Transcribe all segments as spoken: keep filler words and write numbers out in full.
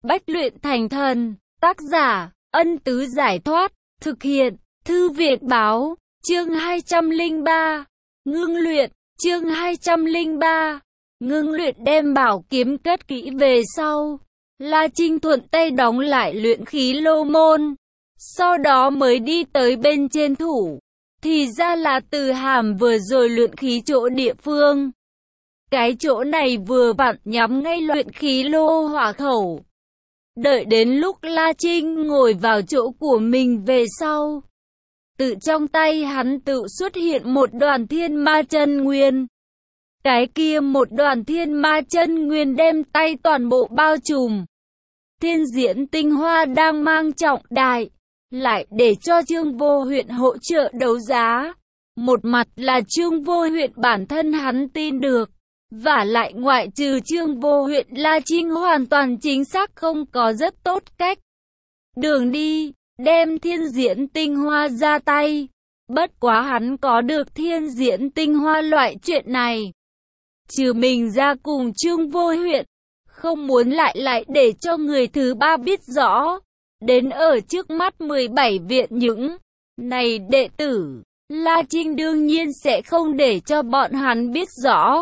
Bách luyện thành thần. Tác giả, Ân Tứ Giải Thoát. Thực hiện, Thư Việt Báo. Chương hai trăm lẻ ba. Ngưng luyện. Chương hai trăm lẻ ba. Ngưng luyện. Đem bảo kiếm cất kỹ về sau, La Trinh thuận tay đóng lại luyện khí lô môn, sau đó mới đi tới bên trên thủ. Thì ra là Từ Hàm vừa rồi luyện khí chỗ địa phương. Cái chỗ này vừa vặn nhắm ngay luyện khí lô hỏa khẩu. Đợi đến lúc La Trinh ngồi vào chỗ của mình về sau, tự trong tay hắn tự xuất hiện một đoàn thiên ma chân nguyên. Cái kia một đoàn thiên ma chân nguyên đem tay toàn bộ bao trùm. Thiên diễn tinh hoa đang mang trọng đại, lại để cho Trương Vô Huyện hỗ trợ đấu giá. Một mặt là Trương Vô Huyện bản thân hắn tin được, vả lại ngoại trừ Trương Vô Huyện, La Trinh hoàn toàn chính xác không có rất tốt cách đường đi, đem thiên diễn tinh hoa ra tay. Bất quá hắn có được thiên diễn tinh hoa loại chuyện này, trừ mình ra cùng Trương Vô Huyện, không muốn lại lại để cho người thứ ba biết rõ. Đến ở trước mắt mười bảy viện những này đệ tử, La Trinh đương nhiên sẽ không để cho bọn hắn biết rõ.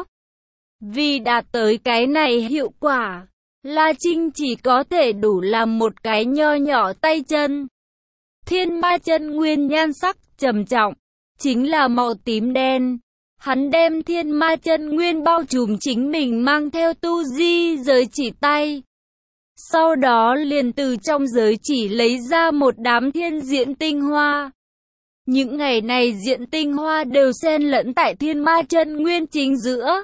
Vì đạt tới cái này hiệu quả, La Trinh chỉ có thể đủ làm một cái nho nhỏ tay chân. Thiên ma chân nguyên nhan sắc trầm trọng, chính là màu tím đen. Hắn đem thiên ma chân nguyên bao trùm chính mình mang theo tu di giới chỉ tay. Sau đó liền từ trong giới chỉ lấy ra một đám thiên diễn tinh hoa. Những ngày này diễn tinh hoa đều xen lẫn tại thiên ma chân nguyên chính giữa.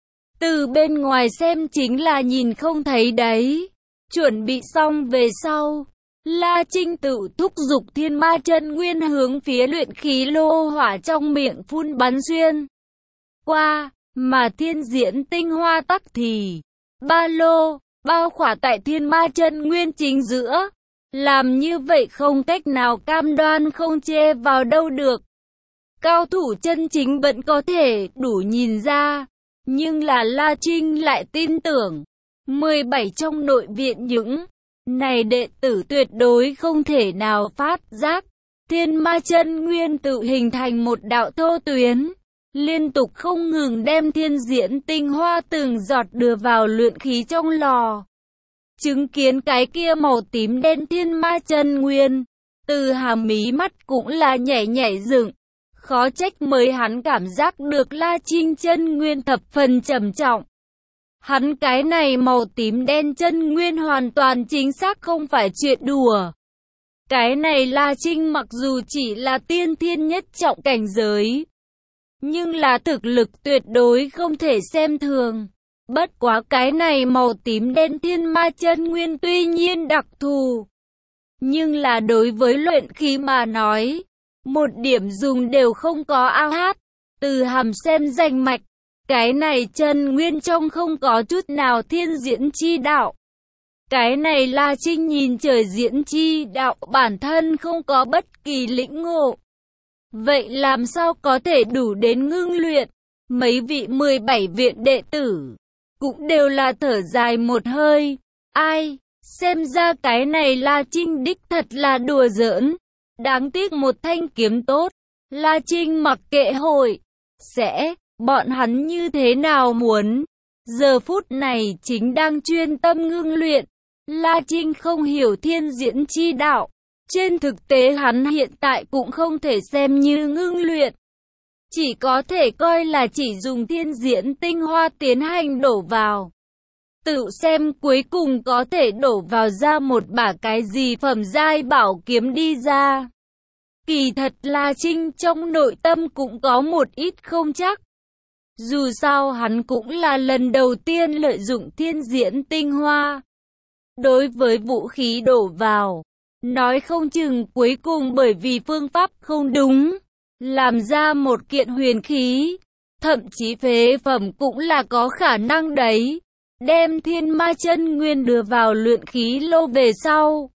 Từ bên ngoài xem chính là nhìn không thấy đấy. Chuẩn bị xong về sau, La Trinh tự thúc giục thiên ma chân nguyên hướng phía luyện khí lô hỏa trong miệng phun bắn xuyên qua, mà thiên diễn tinh hoa tắc thì ba lô bao khỏa tại thiên ma chân nguyên chính giữa. Làm như vậy không cách nào cam đoan không chê vào đâu được. Cao thủ chân chính vẫn có thể đủ nhìn ra, nhưng là La Trinh lại tin tưởng mười bảy trong nội viện những này đệ tử tuyệt đối không thể nào phát giác. Thiên ma chân nguyên tự hình thành một đạo thô tuyến, liên tục không ngừng đem thiên diễn tinh hoa từng giọt đưa vào luyện khí trong lò. Chứng kiến cái kia màu tím đen thiên ma chân nguyên, Từ Hàm mí mắt cũng là nhảy nhảy dựng. Khó trách mới hắn cảm giác được La Trinh chân nguyên thập phần trầm trọng. Hắn cái này màu tím đen chân nguyên hoàn toàn chính xác không phải chuyện đùa. Cái này La Trinh mặc dù chỉ là tiên thiên nhất trọng cảnh giới, nhưng là thực lực tuyệt đối không thể xem thường. Bất quá cái này màu tím đen thiên ma chân nguyên tuy nhiên đặc thù, nhưng là đối với luyện khí mà nói, một điểm dùng đều không có. Ao hát, Từ Hàm xem danh mạch, cái này chân nguyên trong không có chút nào thiên diễn chi đạo. Cái này La Trinh nhìn trời diễn chi đạo bản thân không có bất kỳ lĩnh ngộ. Vậy làm sao có thể đủ đến ngưng luyện? Mấy vị mười bảy viện đệ tử cũng đều là thở dài một hơi. Ai, xem ra cái này La Trinh đích thật là đùa giỡn. Đáng tiếc một thanh kiếm tốt, La Trinh mặc kệ hội sẽ, bọn hắn như thế nào muốn. Giờ phút này chính đang chuyên tâm ngưng luyện. La Trinh không hiểu thiên diễn chi đạo. Trên thực tế hắn hiện tại cũng không thể xem như ngưng luyện, chỉ có thể coi là chỉ dùng thiên diễn tinh hoa tiến hành đổ vào. Tự xem cuối cùng có thể đổ vào ra một bả cái gì phẩm giai bảo kiếm đi ra. Kỳ thật La Trinh trong nội tâm cũng có một ít không chắc. Dù sao hắn cũng là lần đầu tiên lợi dụng thiên diễn tinh hoa. Đối với vũ khí đổ vào, nói không chừng cuối cùng bởi vì phương pháp không đúng, làm ra một kiện huyền khí, thậm chí phế phẩm cũng là có khả năng đấy. Đem thiên ma chân nguyên đưa vào luyện khí lô về sau,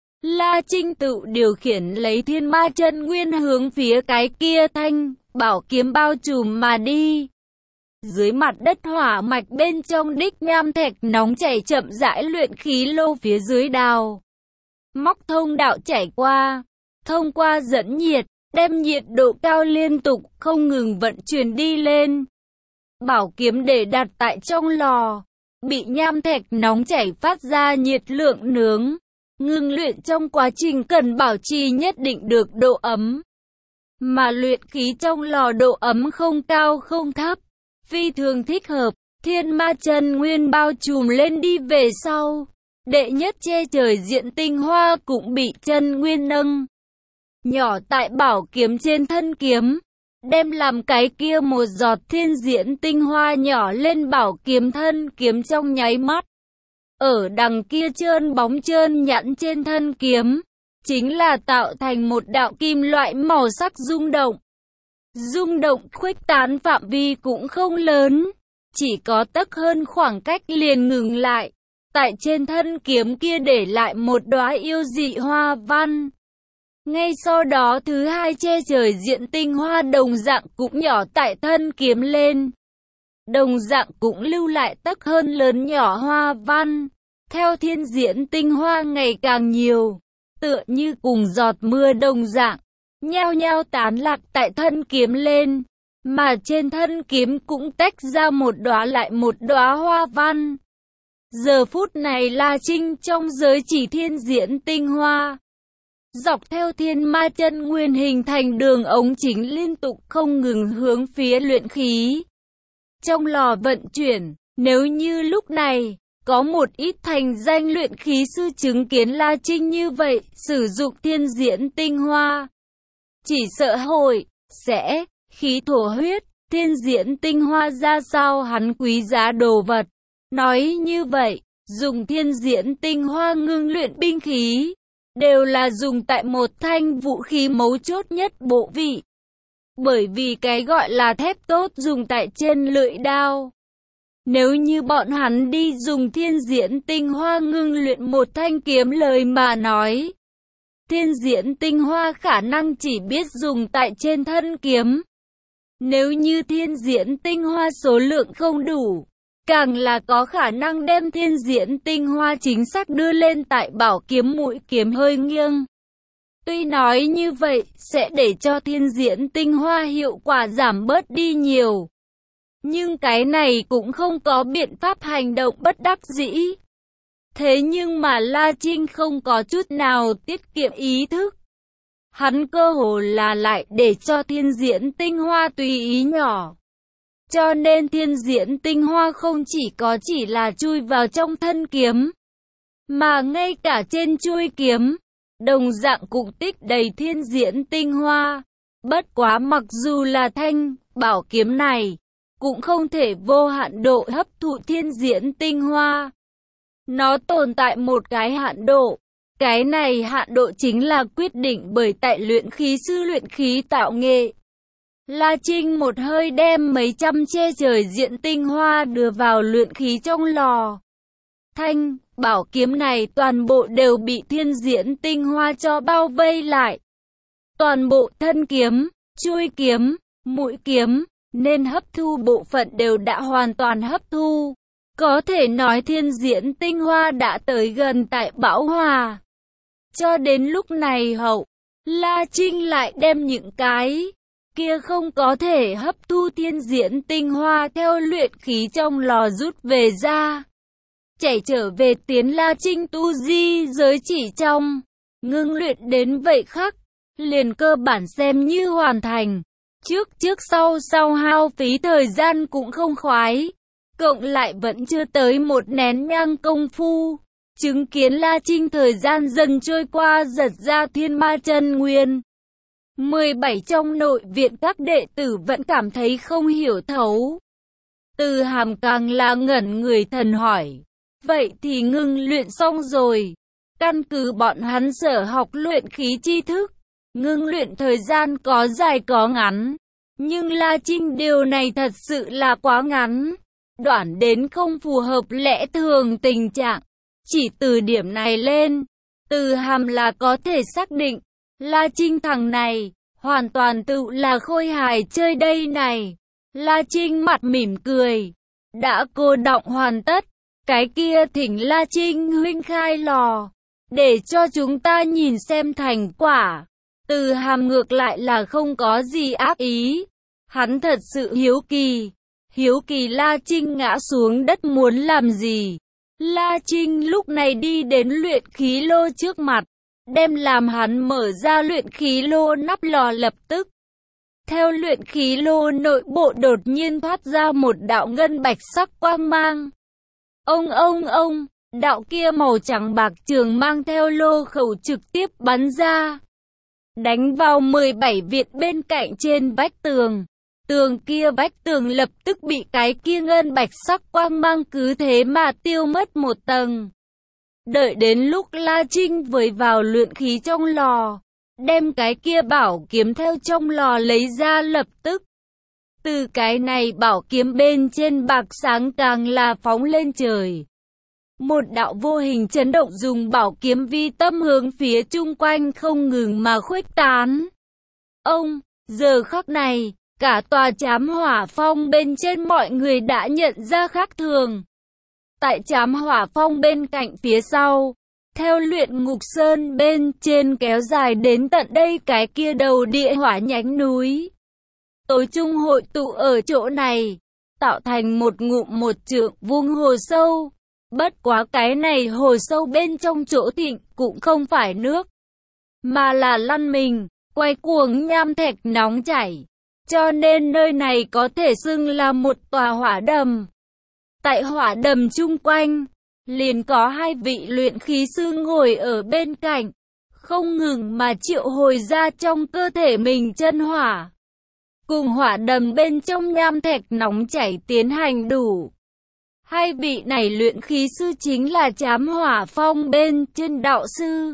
La Trinh tự điều khiển lấy thiên ma chân nguyên hướng phía cái kia thanh bảo kiếm bao trùm mà đi. Dưới mặt đất hỏa mạch bên trong đích nham thạch nóng chảy chậm rãi luyện khí lô phía dưới đào móc thông đạo chảy qua, thông qua dẫn nhiệt, đem nhiệt độ cao liên tục không ngừng vận chuyển đi lên. Bảo kiếm để đặt tại trong lò, bị nham thạch nóng chảy phát ra nhiệt lượng nướng. Ngưng luyện trong quá trình cần bảo trì nhất định được độ ấm. Mà luyện khí trong lò độ ấm không cao không thấp, phi thường thích hợp. Thiên ma chân nguyên bao trùm lên đi về sau. Đệ nhất che trời diện tinh hoa cũng bị chân nguyên nâng nhỏ tại bảo kiếm trên thân kiếm, đem làm cái kia một giọt thiên diễn tinh hoa nhỏ lên bảo kiếm thân kiếm trong nháy mắt. Ở đằng kia trơn bóng trơn nhẵn trên thân kiếm, chính là tạo thành một đạo kim loại màu sắc rung động. Rung động khuếch tán phạm vi cũng không lớn, chỉ có tấc hơn khoảng cách liền ngừng lại. Tại trên thân kiếm kia để lại một đóa yêu dị hoa văn. Ngay sau đó thứ hai che trời diện tinh hoa đồng dạng cũng nhỏ tại thân kiếm lên. Đồng dạng cũng lưu lại tấc hơn lớn nhỏ hoa văn. Theo thiên diễn tinh hoa ngày càng nhiều, tựa như cùng giọt mưa đồng dạng, nhao nhao tán lạc tại thân kiếm lên. Mà trên thân kiếm cũng tách ra một đóa lại một đóa hoa văn. Giờ phút này La Trinh trong giới chỉ thiên diễn tinh hoa, dọc theo thiên ma chân nguyên hình thành đường ống chính liên tục không ngừng hướng phía luyện khí trong lò vận chuyển. Nếu như lúc này có một ít thành danh luyện khí sư chứng kiến La Trinh như vậy, sử dụng thiên diễn tinh hoa, chỉ sợ hội sẽ khí thổ huyết. Thiên diễn tinh hoa ra sao hắn quý giá đồ vật. Nói như vậy, dùng thiên diễn tinh hoa ngưng luyện binh khí, đều là dùng tại một thanh vũ khí mấu chốt nhất bộ vị. Bởi vì cái gọi là thép tốt dùng tại trên lưỡi đao. Nếu như bọn hắn đi dùng thiên diễn tinh hoa ngưng luyện một thanh kiếm lời mà nói, thiên diễn tinh hoa khả năng chỉ biết dùng tại trên thân kiếm. Nếu như thiên diễn tinh hoa số lượng không đủ, càng là có khả năng đem thiên diễn tinh hoa chính xác đưa lên tại bảo kiếm mũi kiếm hơi nghiêng. Tuy nói như vậy sẽ để cho thiên diễn tinh hoa hiệu quả giảm bớt đi nhiều, nhưng cái này cũng không có biện pháp hành động bất đắc dĩ. Thế nhưng mà La Trinh không có chút nào tiết kiệm ý thức. Hắn cơ hồ là lại để cho thiên diễn tinh hoa tùy ý nhỏ. Cho nên thiên diễn tinh hoa không chỉ có chỉ là chui vào trong thân kiếm, mà ngay cả trên chuôi kiếm, đồng dạng cũng tích đầy thiên diễn tinh hoa. Bất quá mặc dù là thanh bảo kiếm này, cũng không thể vô hạn độ hấp thụ thiên diễn tinh hoa. Nó tồn tại một cái hạn độ. Cái này hạn độ chính là quyết định bởi tại luyện khí sư luyện khí tạo nghệ. La Trinh một hơi đem mấy trăm che trời diện tinh hoa đưa vào luyện khí trong lò. Thanh bảo kiếm này toàn bộ đều bị thiên diễn tinh hoa cho bao vây lại. Toàn bộ thân kiếm, chuôi kiếm, mũi kiếm, nên hấp thu bộ phận đều đã hoàn toàn hấp thu. Có thể nói thiên diễn tinh hoa đã tới gần tại bão hòa. Cho đến lúc này hậu, La Trinh lại đem những cái kia không có thể hấp thu thiên diễn tinh hoa theo luyện khí trong lò rút về ra. Chảy trở về tiến La Trinh tu di giới chỉ trong, ngưng luyện đến vậy khắc, liền cơ bản xem như hoàn thành. Trước trước sau sau hao phí thời gian cũng không khoái, cộng lại vẫn chưa tới một nén nhang công phu. Chứng kiến La Trinh thời gian dần trôi qua giật ra thiên ma chân nguyên. mười bảy trong nội viện các đệ tử vẫn cảm thấy không hiểu thấu. Từ Hàm càng là ngẩn người thần hỏi. Vậy thì ngưng luyện xong rồi. Căn cứ bọn hắn sở học luyện khí tri thức, ngưng luyện thời gian có dài có ngắn. Nhưng La Trinh điều này thật sự là quá ngắn. Đoạn đến không phù hợp lẽ thường tình trạng. Chỉ từ điểm này lên, Từ Hàm là có thể xác định, La Trinh thằng này, hoàn toàn tự là khôi hài chơi đây này. La Trinh mặt mỉm cười. Đã cô đọng hoàn tất, cái kia thỉnh La Trinh huynh khai lò, để cho chúng ta nhìn xem thành quả. Từ Hàm ngược lại là không có gì ác ý. Hắn thật sự hiếu kỳ. Hiếu kỳ La Trinh ngã xuống đất muốn làm gì. La Trinh lúc này đi đến luyện khí lô trước mặt, đem làm hắn mở ra luyện khí lô nắp lò lập tức. Theo luyện khí lô nội bộ đột nhiên thoát ra một đạo ngân bạch sắc quang mang. Ông ông ông, đạo kia màu trắng bạc trường mang theo lô khẩu trực tiếp bắn ra, đánh vào mười bảy viện bên cạnh trên vách tường. Tường kia vách tường lập tức bị cái kia ngân bạch sắc quang mang cứ thế mà tiêu mất một tầng. Đợi đến lúc La Trinh vơi vào luyện khí trong lò, đem cái kia bảo kiếm theo trong lò lấy ra lập tức. Từ cái này bảo kiếm bên trên bạc sáng càng là phóng lên trời. Một đạo vô hình chấn động dùng bảo kiếm vi tâm hướng phía chung quanh không ngừng mà khuếch tán. Ông, giờ khắc này, cả tòa Trám Hỏa Phong bên trên mọi người đã nhận ra khác thường. Tại Trám Hỏa Phong bên cạnh phía sau, theo luyện ngục sơn bên trên kéo dài đến tận đây cái kia đầu địa hỏa nhánh núi. Tối trung hội tụ ở chỗ này, tạo thành một ngụm một trượng vuông hồ sâu. Bất quá cái này hồ sâu bên trong chỗ thịnh cũng không phải nước, mà là lăn mình, quay cuồng nham thạch nóng chảy. Cho nên nơi này có thể xưng là một tòa hỏa đầm. Tại hỏa đầm chung quanh, liền có hai vị luyện khí sư ngồi ở bên cạnh, không ngừng mà triệu hồi ra trong cơ thể mình chân hỏa. Cùng hỏa đầm bên trong nham thạch nóng chảy tiến hành đủ. Hai vị này luyện khí sư chính là Trám Hỏa Phong bên trên đạo sư.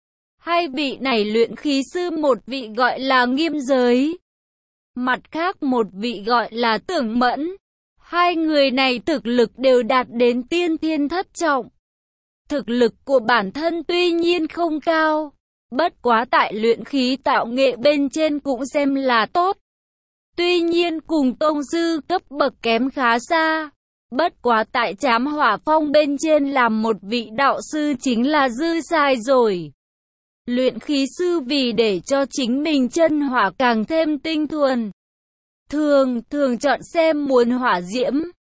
Hai vị này luyện khí sư một vị gọi là Nghiêm Giới, mặt khác một vị gọi là Tưởng Mẫn. Hai người này thực lực đều đạt đến tiên thiên thất trọng. Thực lực của bản thân tuy nhiên không cao, bất quá tại luyện khí tạo nghệ bên trên cũng xem là tốt. Tuy nhiên cùng tông sư cấp bậc kém khá xa. Bất quá tại Trám Hỏa Phong bên trên làm một vị đạo sư chính là dư sai rồi. Luyện khí sư vì để cho chính mình chân hỏa càng thêm tinh thuần, Thường, thường chọn xem muốn hỏa diễm.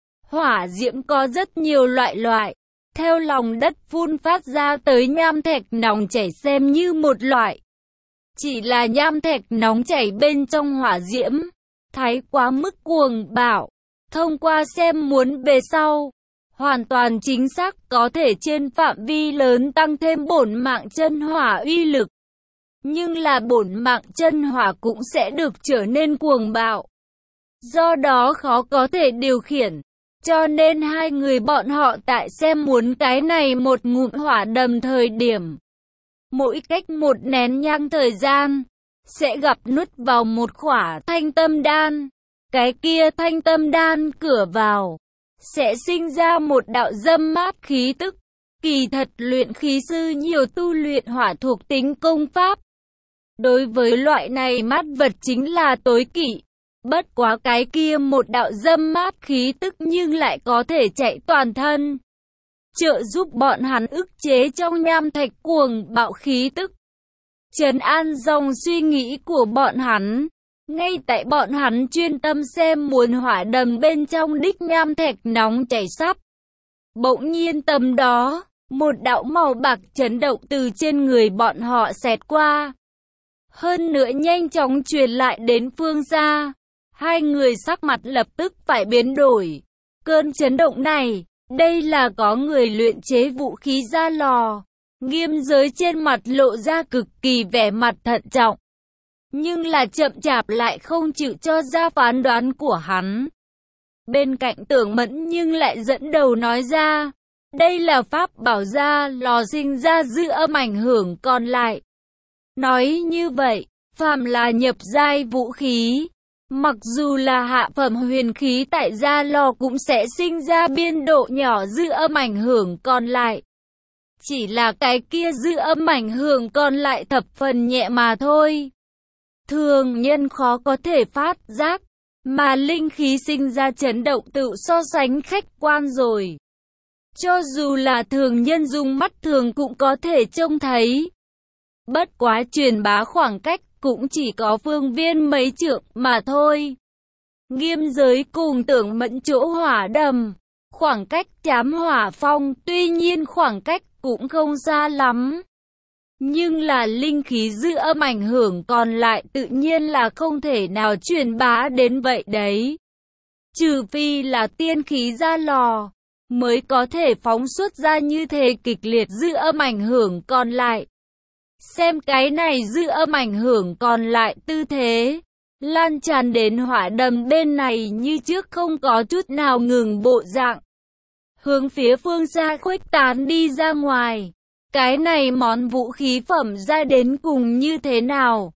Hỏa diễm có rất nhiều loại loại. Theo lòng đất phun phát ra tới nham thạch nóng chảy xem như một loại. Chỉ là nham thạch nóng chảy bên trong hỏa diễm, thái quá mức cuồng bạo. Thông qua xem muốn về sau, hoàn toàn chính xác có thể trên phạm vi lớn tăng thêm bổn mạng chân hỏa uy lực. Nhưng là bổn mạng chân hỏa cũng sẽ được trở nên cuồng bạo. Do đó khó có thể điều khiển. Cho nên hai người bọn họ tại xem muốn cái này một ngụm hỏa đầm thời điểm. Mỗi cách một nén nhang thời gian, sẽ gặp nuốt vào một khỏa thanh tâm đan. Cái kia thanh tâm đan cửa vào, sẽ sinh ra một đạo dâm mát khí tức. Kỳ thật luyện khí sư nhiều tu luyện hỏa thuộc tính công pháp. Đối với loại này mát vật chính là tối kỵ. Bất quá cái kia một đạo dâm mát khí tức nhưng lại có thể chạy toàn thân, trợ giúp bọn hắn ức chế trong nham thạch cuồng bạo khí tức, trấn an dòng suy nghĩ của bọn hắn. Ngay tại bọn hắn chuyên tâm xem muốn hỏa đầm bên trong đích nham thạch nóng chảy sắp, bỗng nhiên tầm đó, một đạo màu bạc chấn động từ trên người bọn họ xẹt qua. Hơn nữa nhanh chóng truyền lại đến phương xa. Hai người sắc mặt lập tức phải biến đổi. Cơn chấn động này, đây là có người luyện chế vũ khí ra lò. Nghiêm Giới trên mặt lộ ra cực kỳ vẻ mặt thận trọng. Nhưng là chậm chạp lại không chịu cho ra phán đoán của hắn. Bên cạnh Tưởng Mẫn nhưng lại dẫn đầu nói ra. Đây là pháp bảo ra lò sinh ra dư âm ảnh hưởng còn lại. Nói như vậy, phàm là nhập giai vũ khí, mặc dù là hạ phẩm huyền khí tại gia lò cũng sẽ sinh ra biên độ nhỏ dư âm ảnh hưởng còn lại. Chỉ là cái kia dư âm ảnh hưởng còn lại thập phần nhẹ mà thôi. Thường nhân khó có thể phát giác. mà linh khí sinh ra chấn động tự so sánh khách quan rồi. Cho dù là thường nhân dùng mắt thường cũng có thể trông thấy. Bất quá truyền bá khoảng cách cũng chỉ có phương viên mấy trượng mà thôi. Nghiêm Giới cùng Tưởng Mẫn chỗ hỏa đầm, khoảng cách Trám Hỏa Phong, tuy nhiên khoảng cách cũng không xa lắm. Nhưng là linh khí dư âm ảnh hưởng còn lại tự nhiên là không thể nào truyền bá đến vậy đấy. Trừ phi là tiên khí ra lò, mới có thể phóng xuất ra như thế kịch liệt dư âm ảnh hưởng còn lại. Xem cái này dư âm ảnh hưởng còn lại tư thế, lan tràn đến hỏa đầm bên này như trước không có chút nào ngừng bộ dạng. Hướng phía phương xa khuếch tán đi ra ngoài. Cái này món vũ khí phẩm ra đến cùng như thế nào?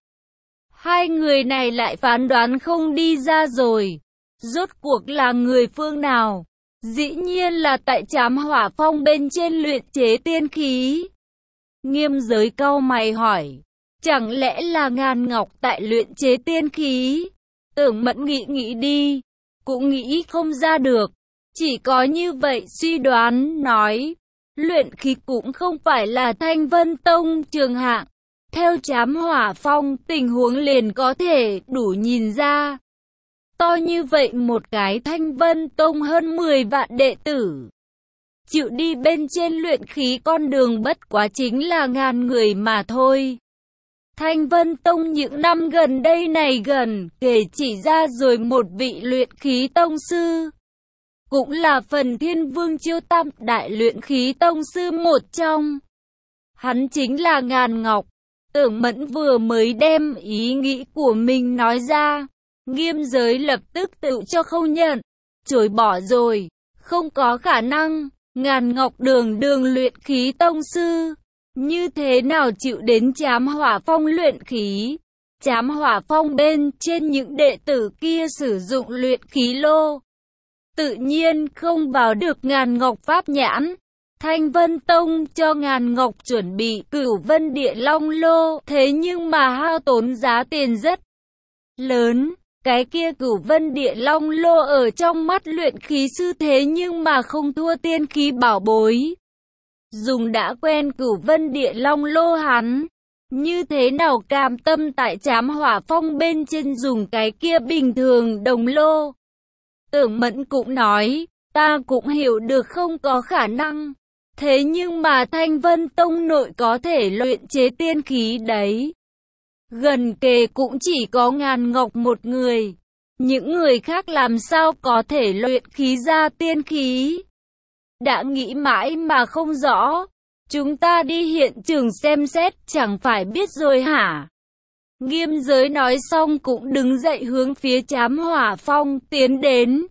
Hai người này lại phán đoán không đi ra rồi. Rốt cuộc là người phương nào? Dĩ nhiên là tại Trám Hỏa Phong bên trên luyện chế tiên khí. Nghiêm Giới cau mày hỏi. Chẳng lẽ là Ngàn Ngọc tại luyện chế tiên khí? Tưởng Mẫn nghĩ nghĩ đi. Cũng nghĩ không ra được. Chỉ có như vậy suy đoán nói. Luyện khí cũng không phải là Thanh Vân Tông trường hạng. Theo Trám Hỏa Phong tình huống liền có thể đủ nhìn ra. To như vậy một cái Thanh Vân Tông hơn mười vạn đệ tử. Chịu đi bên trên luyện khí con đường bất quá chính là ngàn người mà thôi. Thanh Vân Tông những năm gần đây này gần kể chỉ ra rồi một vị luyện khí tông sư. Cũng là Phần Thiên Vương Chiêu Tam đại luyện khí tông sư một trong. Hắn chính là Ngàn Ngọc. Tưởng Mẫn vừa mới đem ý nghĩ của mình nói ra. Nghiêm Giới lập tức tự cho không nhận. Chối bỏ rồi. Không có khả năng. Ngàn Ngọc đường đường luyện khí tông sư. Như thế nào chịu đến Trám Hỏa Phong luyện khí? Trám Hỏa Phong bên trên những đệ tử kia sử dụng luyện khí lô. Tự nhiên không vào được Ngàn Ngọc pháp nhãn. Thanh Vân Tông cho Ngàn Ngọc chuẩn bị Cửu Vân Địa Long lô, thế nhưng mà hao tốn giá tiền rất lớn. Cái kia Cửu Vân Địa Long lô ở trong mắt luyện khí sư thế nhưng mà không thua tiên khí bảo bối. Dùng đã quen Cửu Vân Địa Long lô hắn, như thế nào cam tâm tại Trám Hỏa Phong bên trên dùng cái kia bình thường đồng lô. Tưởng Mẫn cũng nói, ta cũng hiểu được không có khả năng. Thế nhưng mà Thanh Vân Tông nội có thể luyện chế tiên khí đấy. Gần kề cũng chỉ có Ngàn Ngọc một người. Những người khác làm sao có thể luyện khí ra tiên khí? Đã nghĩ mãi mà không rõ. Chúng ta đi hiện trường xem xét chẳng phải biết rồi hả? Nghiêm Giới nói xong cũng đứng dậy hướng phía Trám Hỏa Phong tiến đến.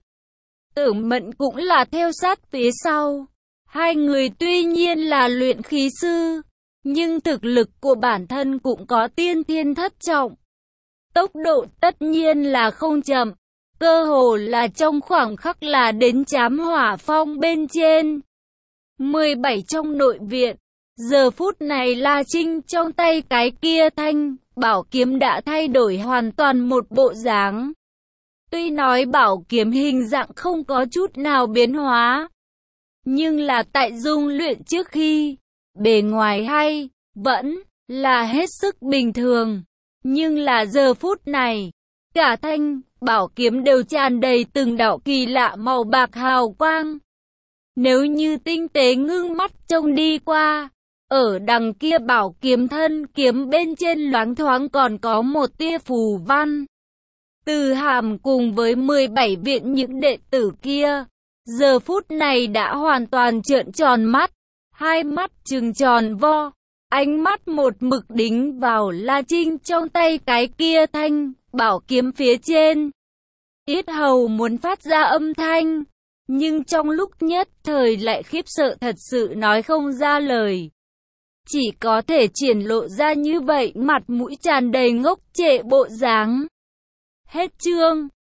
Tưởng Mẫn cũng là theo sát phía sau. Hai người tuy nhiên là luyện khí sư, nhưng thực lực của bản thân cũng có tiên thiên thất trọng. Tốc độ tất nhiên là không chậm, cơ hồ là trong khoảng khắc là đến Trám Hỏa Phong bên trên. mười bảy trong nội viện, giờ phút này La Trinh trong tay cái kia thanh bảo kiếm đã thay đổi hoàn toàn một bộ dáng. Tuy nói bảo kiếm hình dạng không có chút nào biến hóa, nhưng là tại dung luyện trước khi, bề ngoài hay, vẫn là hết sức bình thường. Nhưng là giờ phút này, cả thanh bảo kiếm đều tràn đầy từng đạo kỳ lạ màu bạc hào quang. Nếu như tinh tế ngưng mắt trông đi qua, ở đằng kia bảo kiếm thân kiếm bên trên loáng thoáng còn có một tia phù văn. Từ Hàm cùng với mười bảy viện những đệ tử kia, giờ phút này đã hoàn toàn trợn tròn mắt, hai mắt trừng tròn vo, ánh mắt một mực đính vào La Trinh trong tay cái kia thanh bảo kiếm phía trên. Yết hầu muốn phát ra âm thanh, nhưng trong lúc nhất thời lại khiếp sợ thật sự nói không ra lời. Chỉ có thể triển lộ ra như vậy, mặt mũi tràn đầy ngốc trệ bộ dáng. Hết chương.